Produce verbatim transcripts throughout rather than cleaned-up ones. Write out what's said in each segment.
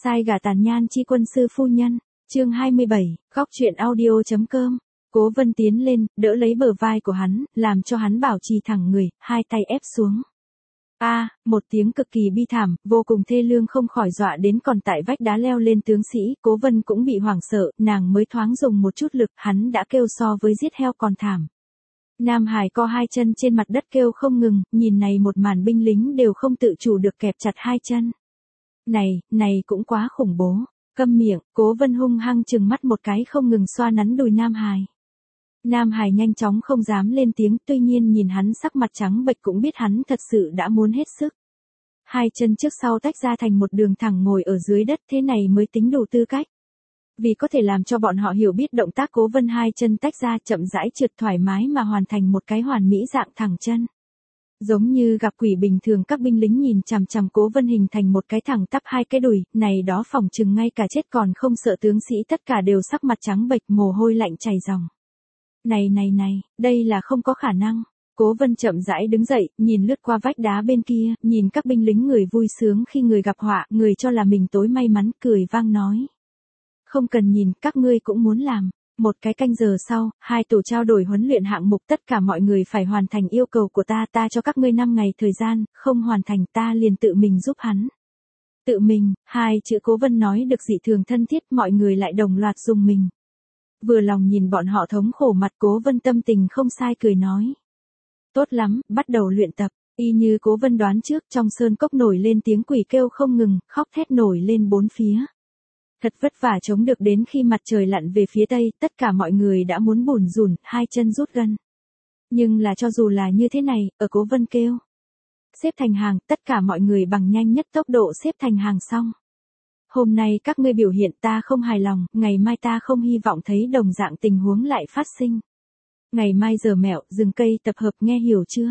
Sai gả tàn nhan chi quân sư phu nhân, chương hai mươi bảy, góc truyện audio.com. Cố Vân tiến lên, đỡ lấy bờ vai của hắn, làm cho hắn bảo trì thẳng người, hai tay ép xuống. A, à, một tiếng cực kỳ bi thảm, vô cùng thê lương không khỏi dọa đến còn tại vách đá leo lên tướng sĩ, Cố Vân cũng bị hoảng sợ, nàng mới thoáng dùng một chút lực, hắn đã kêu so với giết heo còn thảm. Nam Hải co hai chân trên mặt đất kêu không ngừng, nhìn này một màn binh lính đều không tự chủ được kẹp chặt hai chân. Này, này cũng quá khủng bố, câm miệng, Cố Vân hung hăng chừng mắt một cái không ngừng xoa nắn đùi Nam Hải. Nam Hải nhanh chóng không dám lên tiếng, tuy nhiên nhìn hắn sắc mặt trắng bệch cũng biết hắn thật sự đã muốn hết sức. Hai chân trước sau tách ra thành một đường thẳng ngồi ở dưới đất, thế này mới tính đủ tư cách. Vì có thể làm cho bọn họ hiểu biết động tác Cố Vân hai chân tách ra chậm rãi trượt thoải mái mà hoàn thành một cái hoàn mỹ dạng thẳng chân. Giống như gặp quỷ bình thường, các binh lính nhìn chằm chằm Cố Vân hình thành một cái thẳng tắp hai cái đùi, này đó phỏng chừng ngay cả chết còn không sợ tướng sĩ tất cả đều sắc mặt trắng bệch mồ hôi lạnh chảy ròng. Này này này, đây là không có khả năng. Cố Vân chậm rãi đứng dậy, nhìn lướt qua vách đá bên kia, nhìn các binh lính người vui sướng khi người gặp họa, người cho là mình tối may mắn, cười vang nói. Không cần nhìn, các ngươi cũng muốn làm. Một cái canh giờ sau, hai tổ trao đổi huấn luyện hạng mục, tất cả mọi người phải hoàn thành yêu cầu của ta, ta cho các ngươi năm ngày thời gian, không hoàn thành ta liền tự mình giúp hắn. Tự mình, hai chữ Cố Vân nói được dị thường thân thiết, mọi người lại đồng loạt dùng mình. Vừa lòng nhìn bọn họ thống khổ mặt, Cố Vân tâm tình không sai cười nói. Tốt lắm, bắt đầu luyện tập. Y như Cố Vân đoán trước, trong sơn cốc nổi lên tiếng quỷ kêu không ngừng, khóc thét nổi lên bốn phía. Thật vất vả chống được đến khi mặt trời lặn về phía tây, tất cả mọi người đã muốn bủn rủn, hai chân rút gân. Nhưng là cho dù là như thế này, ở Cố Vân kêu. Xếp thành hàng, tất cả mọi người bằng nhanh nhất tốc độ xếp thành hàng xong. Hôm nay các ngươi biểu hiện ta không hài lòng, ngày mai ta không hy vọng thấy đồng dạng tình huống lại phát sinh. Ngày mai giờ mẹo, rừng cây tập hợp, nghe hiểu chưa?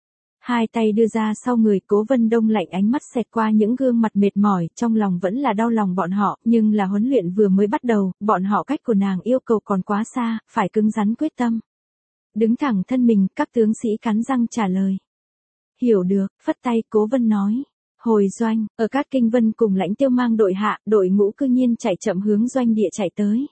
Hai tay đưa ra sau người, Cố Vân đông lạnh ánh mắt xẹt qua những gương mặt mệt mỏi, trong lòng vẫn là đau lòng bọn họ, nhưng là huấn luyện vừa mới bắt đầu, bọn họ cách của nàng yêu cầu còn quá xa, phải cứng rắn quyết tâm. Đứng thẳng thân mình, các tướng sĩ cắn răng trả lời. Hiểu được, phất tay, Cố Vân nói. Hồi doanh, ở Cát Kinh Vân cùng Lãnh Tiêu mang đội hạ, đội ngũ cư nhiên chạy chậm hướng doanh địa chạy tới.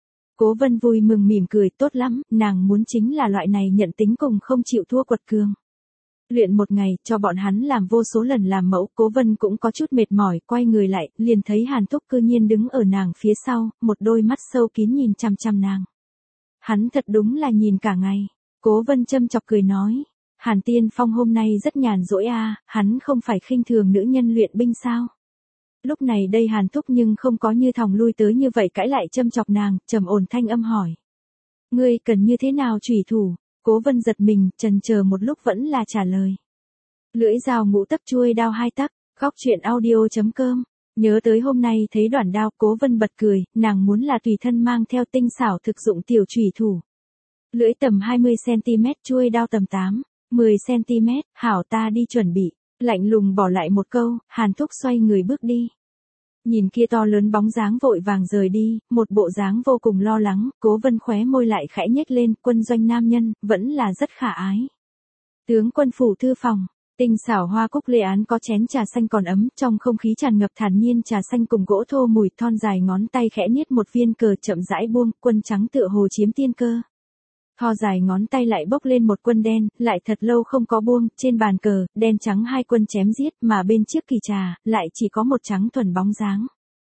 Cố Vân vui mừng mỉm cười, tốt lắm, nàng muốn chính là loại này nhận tính cùng không chịu thua quật cường. Luyện một ngày, cho bọn hắn làm vô số lần làm mẫu, Cố Vân cũng có chút mệt mỏi, quay người lại, liền thấy Hàn Thúc cư nhiên đứng ở nàng phía sau, một đôi mắt sâu kín nhìn chằm chằm nàng. Hắn thật đúng là nhìn cả ngày. Cố Vân châm chọc cười nói. Hàn Tiên Phong hôm nay rất nhàn rỗi a, à, hắn không phải khinh thường nữ nhân luyện binh sao? Lúc này đây Hàn Thúc nhưng không có như thòng lui tới như vậy cãi lại châm chọc nàng, trầm ổn thanh âm hỏi. Ngươi cần như thế nào chủy thủ? Cố Vân giật mình, chần chờ một lúc vẫn là trả lời. Lưỡi dao ngũ tấc chuôi đao hai tấc, góc truyện audio.com. Nhớ tới hôm nay thấy đoạn đao, Cố Vân bật cười, nàng muốn là tùy thân mang theo tinh xảo thực dụng tiểu chủy thủ. Lưỡi tầm hai mươi xăng-ti-mét, chuôi đao tầm tám, mười xăng-ti-mét, hảo ta đi chuẩn bị, lạnh lùng bỏ lại một câu, Hàn Thúc xoay người bước đi. Nhìn kia to lớn bóng dáng vội vàng rời đi, một bộ dáng vô cùng lo lắng, Cố Vân khóe môi lại khẽ nhếch lên, quân doanh nam nhân, vẫn là rất khả ái. Tướng quân phủ thư phòng, tinh xảo hoa cúc lê án có chén trà xanh còn ấm, trong không khí tràn ngập thản nhiên trà xanh cùng gỗ thô mùi, thon dài ngón tay khẽ niết một viên cờ chậm rãi buông, quân trắng tựa hồ chiếm tiên cơ. Thò dài ngón tay lại bốc lên một quân đen, lại thật lâu không có buông, trên bàn cờ, đen trắng hai quân chém giết, mà bên chiếc kỳ trà, lại chỉ có một trắng thuần bóng dáng.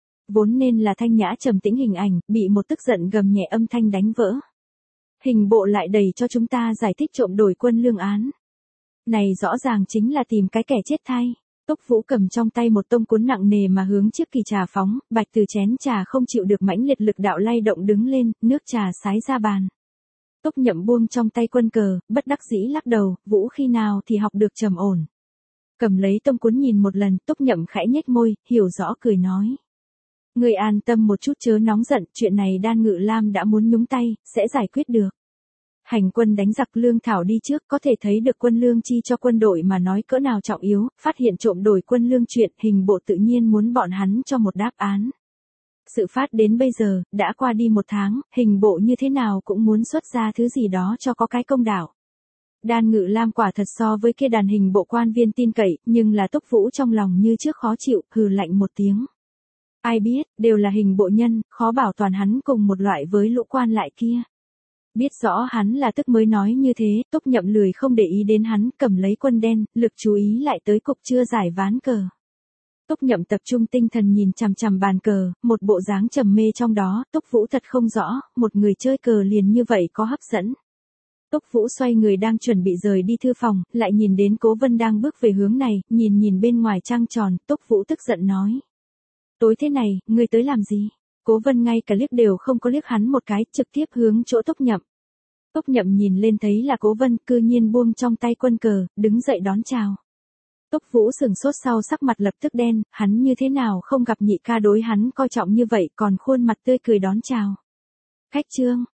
Vốn nên là thanh nhã trầm tĩnh hình ảnh, bị một tức giận gầm nhẹ âm thanh đánh vỡ. Hình bộ lại đầy cho chúng ta giải thích trộm đổi quân lương án. Này rõ ràng chính là tìm cái kẻ chết thay. Túc Vũ cầm trong tay một tông cuốn nặng nề mà hướng chiếc kỳ trà phóng, bạch từ chén trà không chịu được mãnh liệt lực đạo lay động đứng lên, nước trà sái ra bàn. Túc Nhậm buông trong tay quân cờ, bất đắc dĩ lắc đầu, Vũ khi nào thì học được trầm ổn. Cầm lấy tông cuốn nhìn một lần, Túc Nhậm khẽ nhếch môi, hiểu rõ cười nói. Người an tâm một chút chớ nóng giận, chuyện này Đan Ngự Lam đã muốn nhúng tay, sẽ giải quyết được. Hành quân đánh giặc lương thảo đi trước, có thể thấy được quân lương chi cho quân đội mà nói cỡ nào trọng yếu, phát hiện trộm đổi quân lương chuyện, hình bộ tự nhiên muốn bọn hắn cho một đáp án. Sự phát đến bây giờ, đã qua đi một tháng, hình bộ như thế nào cũng muốn xuất ra thứ gì đó cho có cái công đạo. Đan Ngự Lam quả thật so với kia đàn hình bộ quan viên tin cậy, nhưng là Túc Vũ trong lòng như trước khó chịu, hừ lạnh một tiếng. Ai biết, đều là hình bộ nhân, khó bảo toàn hắn cùng một loại với lũ quan lại kia. Biết rõ hắn là tức mới nói như thế, Túc Nhậm lười không để ý đến hắn, cầm lấy quân đen, lực chú ý lại tới cục chưa giải ván cờ. Túc Nhậm tập trung tinh thần nhìn chằm chằm bàn cờ, một bộ dáng trầm mê trong đó, Túc Vũ thật không rõ, một người chơi cờ liền như vậy có hấp dẫn. Túc Vũ xoay người đang chuẩn bị rời đi thư phòng, lại nhìn đến Cố Vân đang bước về hướng này, nhìn nhìn bên ngoài trăng tròn, Túc Vũ tức giận nói. Tối thế này, ngươi tới làm gì? Cố Vân ngay cả liếc đều không có liếc hắn một cái, trực tiếp hướng chỗ Túc Nhậm. Túc Nhậm nhìn lên thấy là Cố Vân, cư nhiên buông trong tay quân cờ, đứng dậy đón chào. Túc Vũ sừng sốt sau sắc mặt lập tức đen, hắn như thế nào không gặp nhị ca đối hắn coi trọng như vậy còn khuôn mặt tươi cười đón chào. Khách trương,